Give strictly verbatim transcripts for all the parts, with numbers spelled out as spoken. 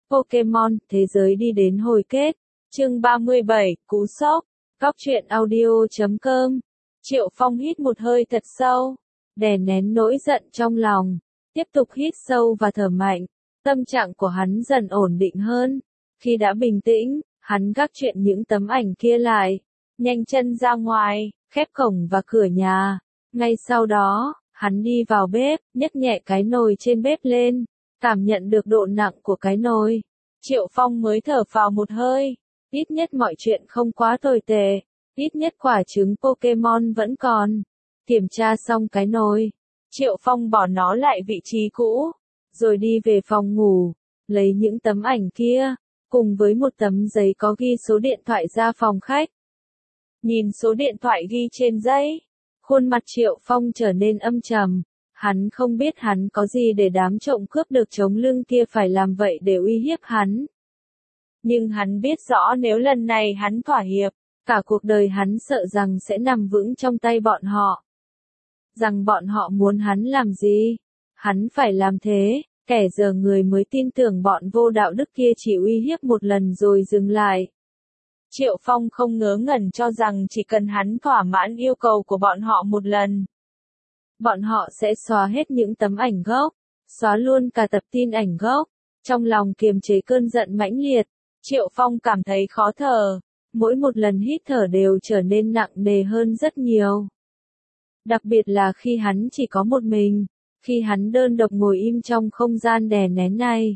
Pokemon, thế giới đi đến hồi kết. Chương ba mươi bảy, cú sốc. Góc truyện audio chấm com. Triệu Phong hít một hơi thật sâu, đè nén nỗi giận trong lòng, tiếp tục hít sâu và thở mạnh. Tâm trạng của hắn dần ổn định hơn. Khi đã bình tĩnh, hắn gác chuyện những tấm ảnh kia lại, nhanh chân ra ngoài, khép cổng và cửa nhà. Ngay sau đó, hắn đi vào bếp, nhấc nhẹ cái nồi trên bếp lên, cảm nhận được độ nặng của cái nồi. Triệu Phong mới thở phào một hơi, ít nhất mọi chuyện không quá tồi tệ, ít nhất quả trứng Pokemon vẫn còn. Kiểm tra xong cái nồi, Triệu Phong bỏ nó lại vị trí cũ, rồi đi về phòng ngủ, lấy những tấm ảnh kia, cùng với một tấm giấy có ghi số điện thoại ra phòng khách. Nhìn số điện thoại ghi trên giấy, khuôn mặt Triệu Phong trở nên âm trầm. Hắn không biết hắn có gì để đám trộm cướp được chống lưng kia phải làm vậy để uy hiếp hắn. Nhưng hắn biết rõ nếu lần này hắn thỏa hiệp, cả cuộc đời hắn sợ rằng sẽ nằm vững trong tay bọn họ. Rằng bọn họ muốn hắn làm gì, hắn phải làm thế. Kẻ giờ người mới tin tưởng bọn vô đạo đức kia chỉ uy hiếp một lần rồi dừng lại. Triệu Phong không ngớ ngẩn cho rằng chỉ cần hắn thỏa mãn yêu cầu của bọn họ một lần, bọn họ sẽ xóa hết những tấm ảnh gốc, xóa luôn cả tập tin ảnh gốc. Trong lòng kiềm chế cơn giận mãnh liệt, Triệu Phong cảm thấy khó thở, mỗi một lần hít thở đều trở nên nặng nề hơn rất nhiều. Đặc biệt là khi hắn chỉ có một mình, khi hắn đơn độc ngồi im trong không gian đè nén này.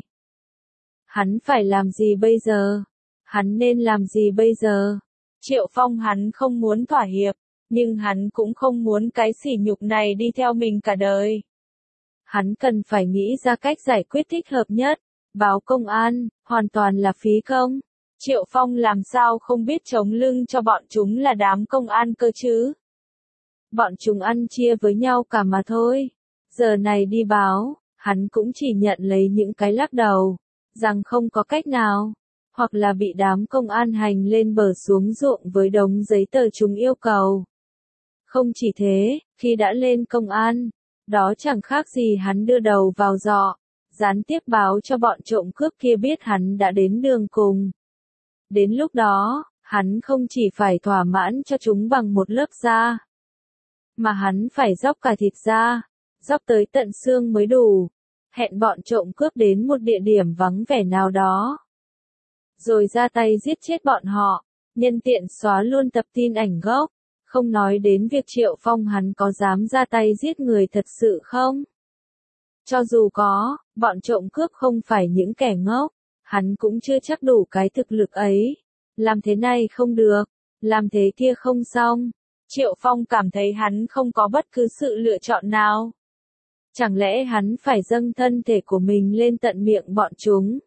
Hắn phải làm gì bây giờ? Hắn nên làm gì bây giờ? Triệu Phong hắn không muốn thỏa hiệp, nhưng hắn cũng không muốn cái sỉ nhục này đi theo mình cả đời. Hắn cần phải nghĩ ra cách giải quyết thích hợp nhất. Báo công an, hoàn toàn là phí công. Triệu Phong làm sao không biết chống lưng cho bọn chúng là đám công an cơ chứ? Bọn chúng ăn chia với nhau cả mà thôi. Giờ này đi báo, hắn cũng chỉ nhận lấy những cái lắc đầu, rằng không có cách nào, hoặc là bị đám công an hành lên bờ xuống ruộng với đống giấy tờ chúng yêu cầu. Không chỉ thế, khi đã lên công an, đó chẳng khác gì hắn đưa đầu vào giọ, gián tiếp báo cho bọn trộm cướp kia biết hắn đã đến đường cùng. Đến lúc đó, hắn không chỉ phải thỏa mãn cho chúng bằng một lớp da, mà hắn phải dóc cả thịt da, dóc tới tận xương mới đủ. Hẹn bọn trộm cướp đến một địa điểm vắng vẻ nào đó, rồi ra tay giết chết bọn họ, nhân tiện xóa luôn tập tin ảnh gốc. Không nói đến việc Triệu Phong hắn có dám ra tay giết người thật sự không? Cho dù có, bọn trộm cướp không phải những kẻ ngốc, hắn cũng chưa chắc đủ cái thực lực ấy. Làm thế này không được, làm thế kia không xong. Triệu Phong cảm thấy hắn không có bất cứ sự lựa chọn nào. Chẳng lẽ hắn phải dâng thân thể của mình lên tận miệng bọn chúng?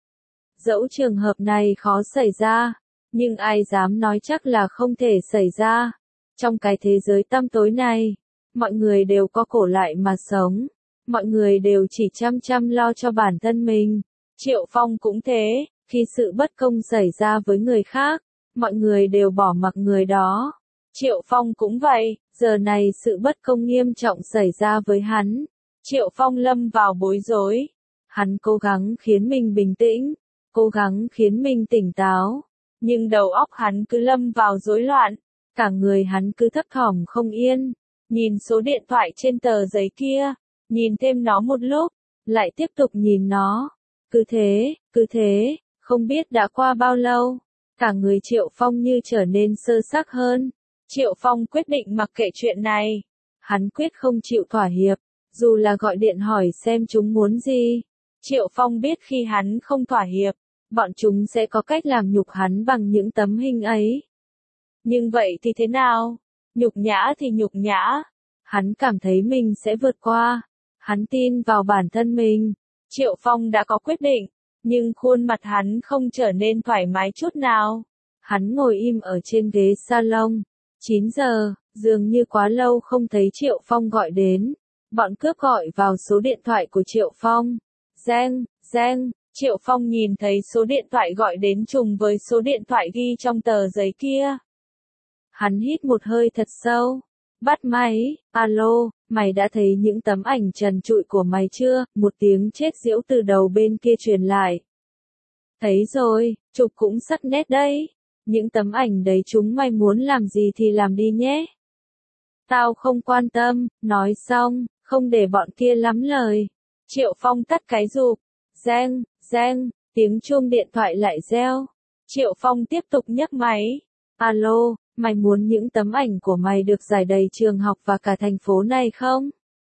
Dẫu trường hợp này khó xảy ra, nhưng ai dám nói chắc là không thể xảy ra. Trong cái thế giới tăm tối này, mọi người đều có cổ lại mà sống. Mọi người đều chỉ chăm chăm lo cho bản thân mình. Triệu Phong cũng thế, khi sự bất công xảy ra với người khác, mọi người đều bỏ mặc người đó. Triệu Phong cũng vậy, giờ này sự bất công nghiêm trọng xảy ra với hắn. Triệu Phong lâm vào bối rối. Hắn cố gắng khiến mình bình tĩnh, cố gắng khiến mình tỉnh táo, nhưng đầu óc hắn cứ lâm vào rối loạn, cả người hắn cứ thấp thỏm không yên. Nhìn số điện thoại trên tờ giấy kia, nhìn thêm nó một lúc, lại tiếp tục nhìn nó. Cứ thế, cứ thế, không biết đã qua bao lâu, cả người Triệu Phong như trở nên sơ xác hơn. Triệu Phong quyết định mặc kệ chuyện này. Hắn quyết không chịu thỏa hiệp, dù là gọi điện hỏi xem chúng muốn gì. Triệu Phong biết khi hắn không thỏa hiệp, bọn chúng sẽ có cách làm nhục hắn bằng những tấm hình ấy. Nhưng vậy thì thế nào? Nhục nhã thì nhục nhã. Hắn cảm thấy mình sẽ vượt qua. Hắn tin vào bản thân mình. Triệu Phong đã có quyết định, nhưng khuôn mặt hắn không trở nên thoải mái chút nào. Hắn ngồi im ở trên ghế salon. chín giờ, dường như quá lâu không thấy Triệu Phong gọi đến. Bọn cướp gọi vào số điện thoại của Triệu Phong. Reng, reng, Triệu Phong nhìn thấy số điện thoại gọi đến trùng với số điện thoại ghi trong tờ giấy kia. Hắn hít một hơi thật sâu. Bắt máy, alo, mày đã thấy những tấm ảnh trần trụi của mày chưa? Một tiếng chết giễu từ đầu bên kia truyền lại. Thấy rồi, chụp cũng sắc nét đấy. Những tấm ảnh đấy chúng mày muốn làm gì thì làm đi nhé. Tao không quan tâm, nói xong, không để bọn kia lắm lời. Triệu Phong tắt cái rụp. Reng, reng, tiếng chuông điện thoại lại reo. Triệu Phong tiếp tục nhấc máy. Alo, mày muốn những tấm ảnh của mày được rải đầy trường học và cả thành phố này không?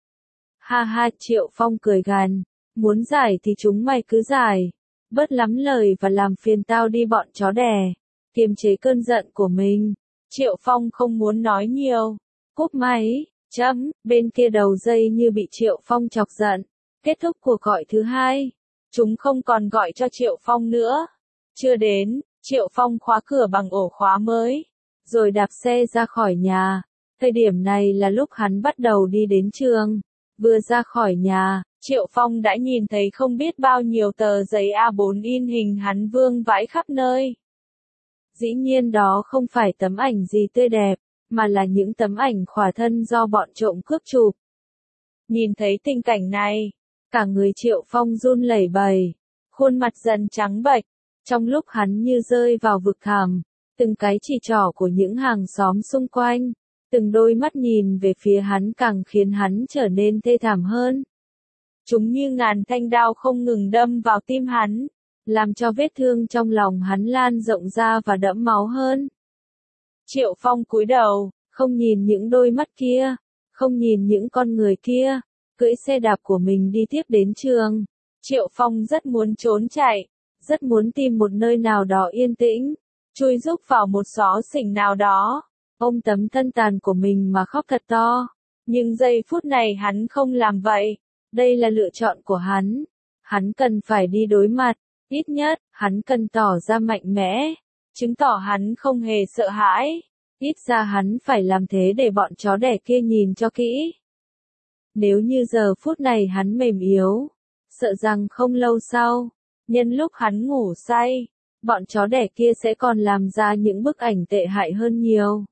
Ha ha, Triệu Phong cười gằn. Muốn giải thì chúng mày cứ giải. Bớt lắm lời và làm phiền tao đi bọn chó đẻ. Kiềm chế cơn giận của mình. Triệu Phong không muốn nói nhiều. Cúp máy, chấm, bên kia đầu dây như bị Triệu Phong chọc giận. Kết thúc cuộc gọi thứ hai. Chúng không còn gọi cho Triệu Phong nữa. Chưa đến, Triệu Phong khóa cửa bằng ổ khóa mới. Rồi đạp xe ra khỏi nhà. Thời điểm này là lúc hắn bắt đầu đi đến trường. Vừa ra khỏi nhà, Triệu Phong đã nhìn thấy không biết bao nhiêu tờ giấy A bốn in hình hắn vương vãi khắp nơi. Dĩ nhiên đó không phải tấm ảnh gì tươi đẹp, mà là những tấm ảnh khỏa thân do bọn trộm cướp chụp. Nhìn thấy tình cảnh này, cả người Triệu Phong run lẩy bẩy, khuôn mặt dần trắng bệch, trong lúc hắn như rơi vào vực thẳm, từng cái chỉ trỏ của những hàng xóm xung quanh, từng đôi mắt nhìn về phía hắn càng khiến hắn trở nên thê thảm hơn. Chúng như ngàn thanh đao không ngừng đâm vào tim hắn, làm cho vết thương trong lòng hắn lan rộng ra và đẫm máu hơn. Triệu Phong cúi đầu, không nhìn những đôi mắt kia, không nhìn những con người kia, cưỡi xe đạp của mình đi tiếp đến trường. Triệu Phong rất muốn trốn chạy, rất muốn tìm một nơi nào đó yên tĩnh, chui rúc vào một xó xỉnh nào đó, ôm tấm thân tàn của mình mà khóc thật to. Nhưng giây phút này hắn không làm vậy. Đây là lựa chọn của hắn. Hắn cần phải đi đối mặt, ít nhất, hắn cần tỏ ra mạnh mẽ, chứng tỏ hắn không hề sợ hãi. Ít ra hắn phải làm thế để bọn chó đẻ kia nhìn cho kỹ. Nếu như giờ phút này hắn mềm yếu, sợ rằng không lâu sau, nhân lúc hắn ngủ say, bọn chó đẻ kia sẽ còn làm ra những bức ảnh tệ hại hơn nhiều.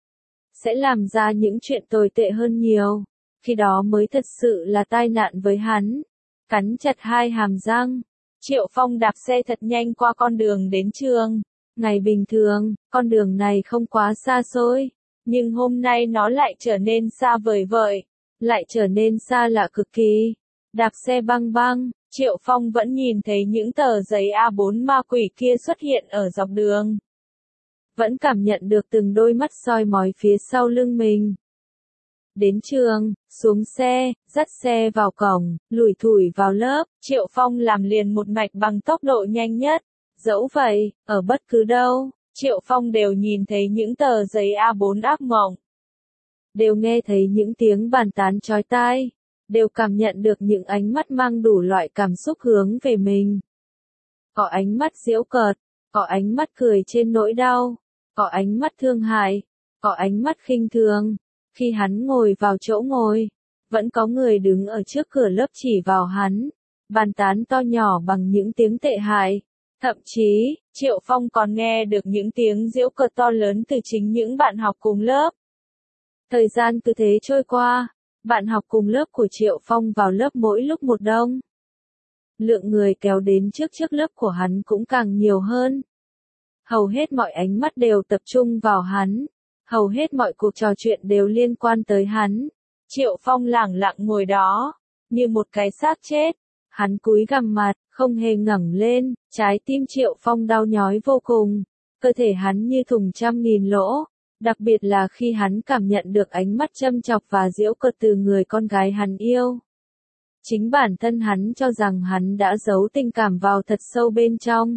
Sẽ làm ra những chuyện tồi tệ hơn nhiều. Khi đó mới thật sự là tai nạn với hắn. Cắn chặt hai hàm răng, Triệu Phong đạp xe thật nhanh qua con đường đến trường. Ngày bình thường, con đường này không quá xa xôi, nhưng hôm nay nó lại trở nên xa vời vợi, lại trở nên xa lạ cực kỳ. Đạp xe băng băng, Triệu Phong vẫn nhìn thấy những tờ giấy A bốn ma quỷ kia xuất hiện ở dọc đường. Vẫn cảm nhận được từng đôi mắt soi mói phía sau lưng mình. Đến trường, xuống xe, dắt xe vào cổng, lủi thủi vào lớp, Triệu Phong làm liền một mạch bằng tốc độ nhanh nhất. Dẫu vậy, ở bất cứ đâu, Triệu Phong đều nhìn thấy những tờ giấy A bốn ác mộng. Đều nghe thấy những tiếng bàn tán chói tai, đều cảm nhận được những ánh mắt mang đủ loại cảm xúc hướng về mình. Có ánh mắt giễu cợt, có ánh mắt cười trên nỗi đau, có ánh mắt thương hại, có ánh mắt khinh thường. Khi hắn ngồi vào chỗ ngồi, vẫn có người đứng ở trước cửa lớp chỉ vào hắn, bàn tán to nhỏ bằng những tiếng tệ hại. Thậm chí, Triệu Phong còn nghe được những tiếng giễu cợt to lớn từ chính những bạn học cùng lớp. Thời gian cứ thế trôi qua, bạn học cùng lớp của Triệu Phong vào lớp mỗi lúc một đông. Lượng người kéo đến trước trước lớp của hắn cũng càng nhiều hơn. Hầu hết mọi ánh mắt đều tập trung vào hắn. Hầu hết mọi cuộc trò chuyện đều liên quan tới hắn. Triệu Phong lẳng lặng ngồi đó, như một cái xác chết. Hắn cúi gằm mặt, không hề ngẩng lên, trái tim Triệu Phong đau nhói vô cùng. Cơ thể hắn như thùng trăm nghìn lỗ, đặc biệt là khi hắn cảm nhận được ánh mắt châm chọc và giễu cợt từ người con gái hắn yêu. Chính bản thân hắn cho rằng hắn đã giấu tình cảm vào thật sâu bên trong.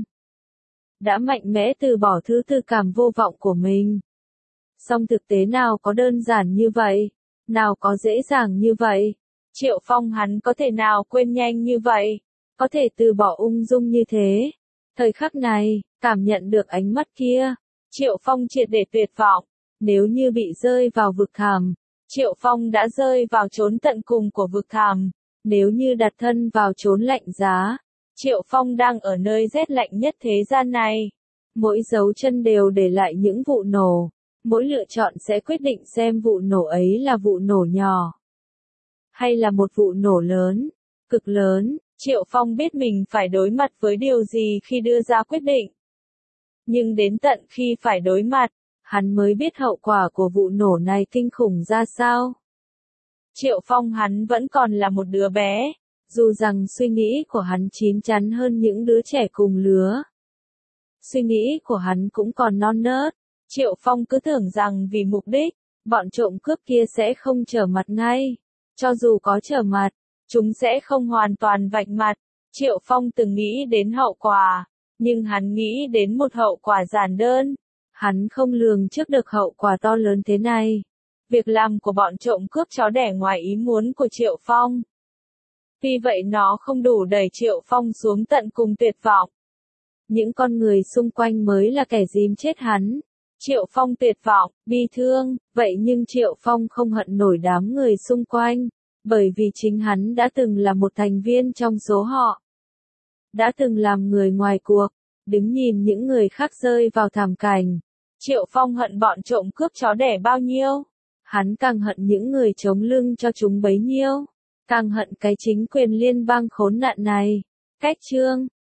Đã mạnh mẽ từ bỏ thứ tư cảm vô vọng của mình. Song thực tế nào có đơn giản như vậy, nào có dễ dàng như vậy. Triệu Phong hắn có thể nào quên nhanh như vậy, có thể từ bỏ ung dung như thế. Thời khắc này, cảm nhận được ánh mắt kia, Triệu Phong triệt để tuyệt vọng. Nếu như bị rơi vào vực thẳm, Triệu Phong đã rơi vào chốn tận cùng của vực thẳm. Nếu như đặt thân vào chốn lạnh giá, Triệu Phong đang ở nơi rét lạnh nhất thế gian này. Mỗi dấu chân đều để lại những vụ nổ. Mỗi lựa chọn sẽ quyết định xem vụ nổ ấy là vụ nổ nhỏ, hay là một vụ nổ lớn, cực lớn. Triệu Phong biết mình phải đối mặt với điều gì khi đưa ra quyết định. Nhưng đến tận khi phải đối mặt, hắn mới biết hậu quả của vụ nổ này kinh khủng ra sao. Triệu Phong hắn vẫn còn là một đứa bé, dù rằng suy nghĩ của hắn chín chắn hơn những đứa trẻ cùng lứa. Suy nghĩ của hắn cũng còn non nớt, Triệu Phong cứ tưởng rằng vì mục đích, bọn trộm cướp kia sẽ không trở mặt ngay. Cho dù có trở mặt, chúng sẽ không hoàn toàn vạch mặt. Triệu Phong từng nghĩ đến hậu quả, nhưng hắn nghĩ đến một hậu quả giản đơn. Hắn không lường trước được hậu quả to lớn thế này. Việc làm của bọn trộm cướp chó đẻ ngoài ý muốn của Triệu Phong. Vì vậy nó không đủ đẩy Triệu Phong xuống tận cùng tuyệt vọng. Những con người xung quanh mới là kẻ dìm chết hắn. Triệu Phong tuyệt vọng, bi thương, vậy nhưng Triệu Phong không hận nổi đám người xung quanh, bởi vì chính hắn đã từng là một thành viên trong số họ. Đã từng làm người ngoài cuộc, đứng nhìn những người khác rơi vào thảm cảnh. Triệu Phong hận bọn trộm cướp chó đẻ bao nhiêu, hắn càng hận những người chống lưng cho chúng bấy nhiêu, càng hận cái chính quyền liên bang khốn nạn này. Cách chương